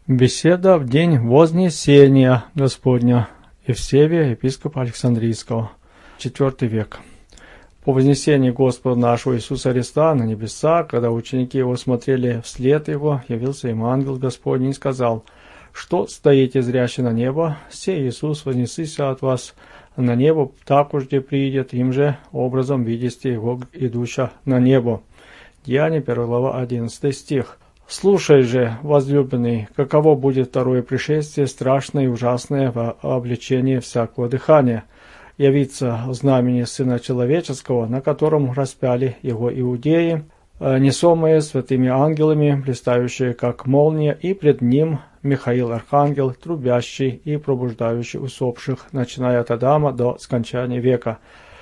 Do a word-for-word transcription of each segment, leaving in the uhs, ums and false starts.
Беседа в день Вознесения Господня. Евсевия, епископа Александрийского, четвёртый век. По вознесении Господа нашего Иисуса Христа на небеса, когда ученики его смотрели вслед его, явился им ангел Господний и сказал: «Что стоите зряще на небо? Сей Иисус вознесися от вас на небо, так уж где приидет, им же образом видите его, идуща на небо». Деяния, первая глава, одиннадцатый стих. «Слушай же, возлюбленный, каково будет второе пришествие, страшное и ужасное в обличении всякого дыхания. Явится знамени Сына Человеческого, на котором распяли его иудеи, несомые святыми ангелами, блистающие как молния, и пред ним Михаил Архангел, трубящий и пробуждающий усопших, начиная от Адама до скончания века.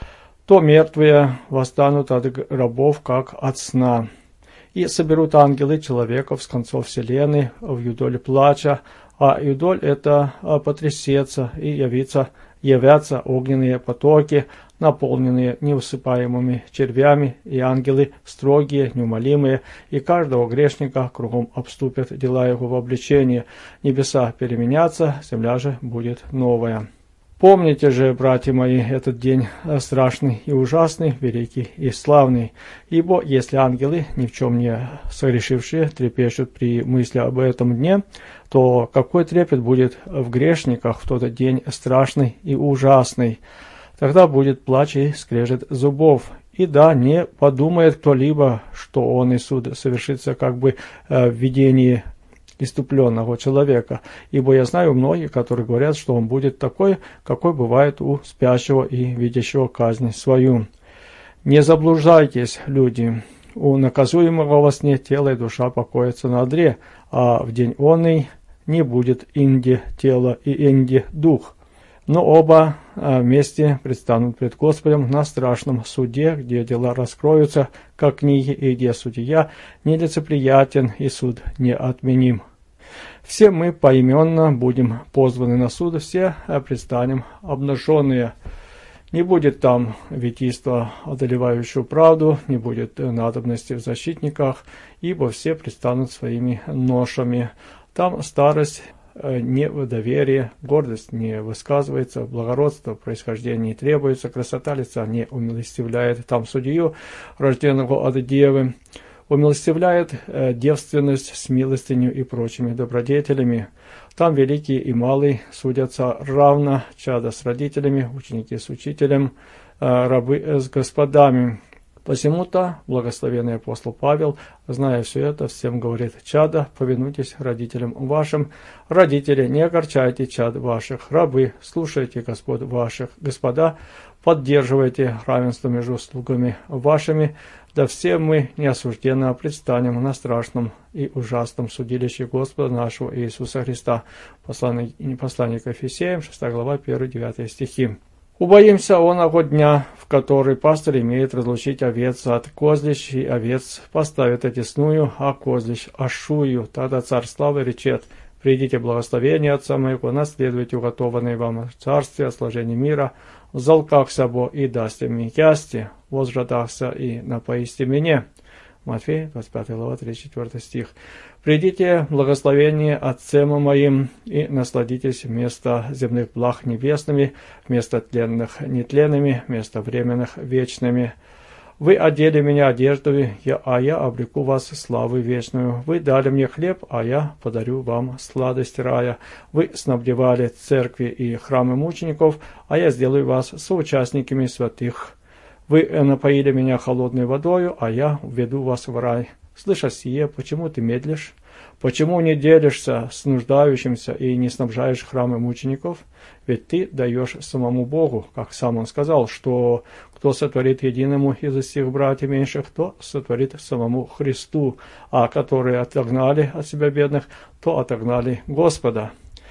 То мертвые восстанут от гробов, как от сна. И соберут ангелы человеков с концов вселенной в юдоле плача, а юдоль это потрясется, и явится, явятся огненные потоки, наполненные неусыпаемыми червями, и ангелы строгие, неумолимые, и каждого грешника кругом обступят дела его в обличении. Небеса переменятся, земля же будет новая. Помните же, братья мои, этот день страшный и ужасный, великий и славный. Ибо если ангелы, ни в чем не согрешившие, трепещут при мысли об этом дне, то какой трепет будет в грешниках в тот день страшный и ужасный? Тогда будет плач и скрежет зубов. И да, не подумает кто-либо, что он и суд совершится как бы в видении иступленного человека, ибо я знаю многих, которые говорят, что он будет такой, какой бывает у спящего и видящего казнь свою. Не заблуждайтесь, люди, у наказуемого во сне тело и душа покоятся на одре, а в день онный не будет инде тело и инде дух. Но оба вместе предстанут пред Господом на страшном суде, где дела раскроются, как книги, и где судья нелицеприятен и суд неотменим. Все мы поименно будем позваны на суд, все предстанем обнаженные. Не будет там витийства, одолевающего правду, не будет надобности в защитниках, ибо все предстанут своими ношами. Там старость не в доверии, гордость не высказывается, благородство происхождения не требуется, красота лица не умилостивляет. Там судью, рожденного от девы, умилостивляет э, девственность с милостынью и прочими добродетелями. Там великие и малые судятся равно, чада с родителями, ученики с учителем, э, рабы с господами. Посему-то благословенный апостол Павел, зная все это, всем говорит: чада, повинуйтесь родителям вашим, родители, не огорчайте чад ваших, рабы, слушайте господ ваших, господа, поддерживайте равенство между слугами вашими, да все мы неосужденно предстанем на страшном и ужасном судилище Господа нашего Иисуса Христа. Послание, послание к Ефесеям, шестая глава, первый-девятый стихи. Убоимся оного дня, в который пастырь имеет разлучить овец от козлищ, и овец поставит отесную, а козлищ ошую. Тогда царь славы речет: придите благословение Отца моего, наследуйте уготованное вам царствие, сложение мира, залкахся бо и дасте мне ясти, возжадахся и напоисте меня. Матфея, двадцать пятая глава, тридцать четвёртый стих. «Придите, благословение Отцем моим, и насладитесь вместо земных благ небесными, вместо тленных нетленными, вместо временных вечными. Вы одели меня одеждой, я, а я обреку вас славы вечную. Вы дали мне хлеб, а я подарю вам сладость рая. Вы снабдевали церкви и храмы мучеников, а я сделаю вас соучастниками святых. Вы напоили меня холодной водою, а я введу вас в рай. Слыша сие, почему ты медлишь? Почему не делишься с нуждающимся и не снабжаешь храмы мучеников? Ведь ты даешь самому Богу, как сам он сказал, что кто сотворит единому из всех братьев меньших, то сотворит самому Христу, а которые отогнали от себя бедных, то отогнали Господа.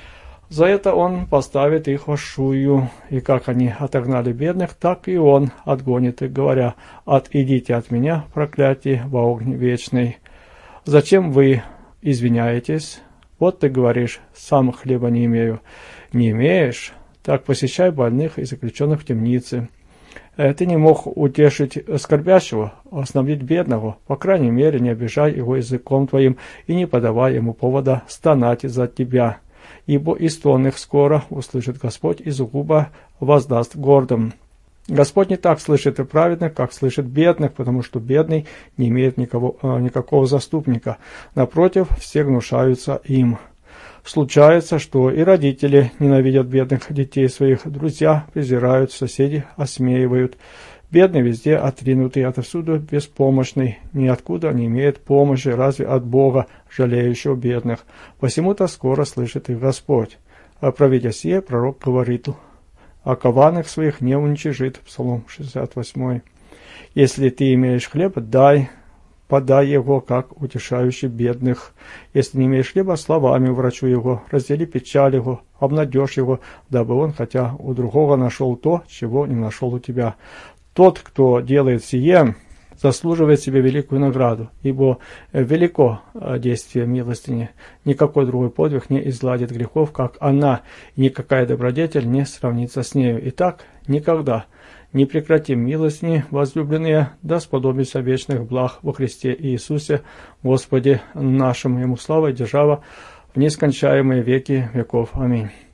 За это он поставит их в ошую, и как они отогнали бедных, так и он отгонит их, говоря: «Отидите от меня, проклятие, во огонь вечный». Зачем вы извиняетесь? Вот ты говоришь: сам хлеба не имею. Не имеешь? Так посещай больных и заключенных в темнице. Ты не мог утешить скорбящего, остановить бедного, по крайней мере, не обижай его языком твоим и не подавай ему повода стонать за тебя. Ибо и стон их скоро услышит Господь, и зугубо воздаст гордым. Господь не так слышит и праведных, как слышит бедных, потому что бедный не имеет никого, никакого заступника. Напротив, все гнушаются им. Случается, что и родители ненавидят бедных детей своих, друзья презирают, соседи осмеивают. Бедный везде отринутый, отовсюду беспомощный, ниоткуда не имеет помощи, разве от Бога, жалеющего бедных. Посему-то скоро слышит их Господь. А провидя сие, пророк говорит: «А коварных своих не уничижит». Псалом шестьдесят восемь. «Если ты имеешь хлеб, дай, подай его, как утешающий бедных. Если не имеешь хлеба, словами врачу его, раздели печаль его, обнадежь его, дабы он, хотя у другого нашел то, чего не нашел у тебя. Тот, кто делает сие, заслуживает себе великую награду, ибо велико действие милостыни. Никакой другой подвиг не изгладит грехов, как она, и никакая добродетель не сравнится с нею. Итак, никогда не прекратим милостыни, возлюбленные, да сподобимся вечных благ во Христе Иисусе, Господе нашему. Ему слава и держава в нескончаемые веки веков. Аминь».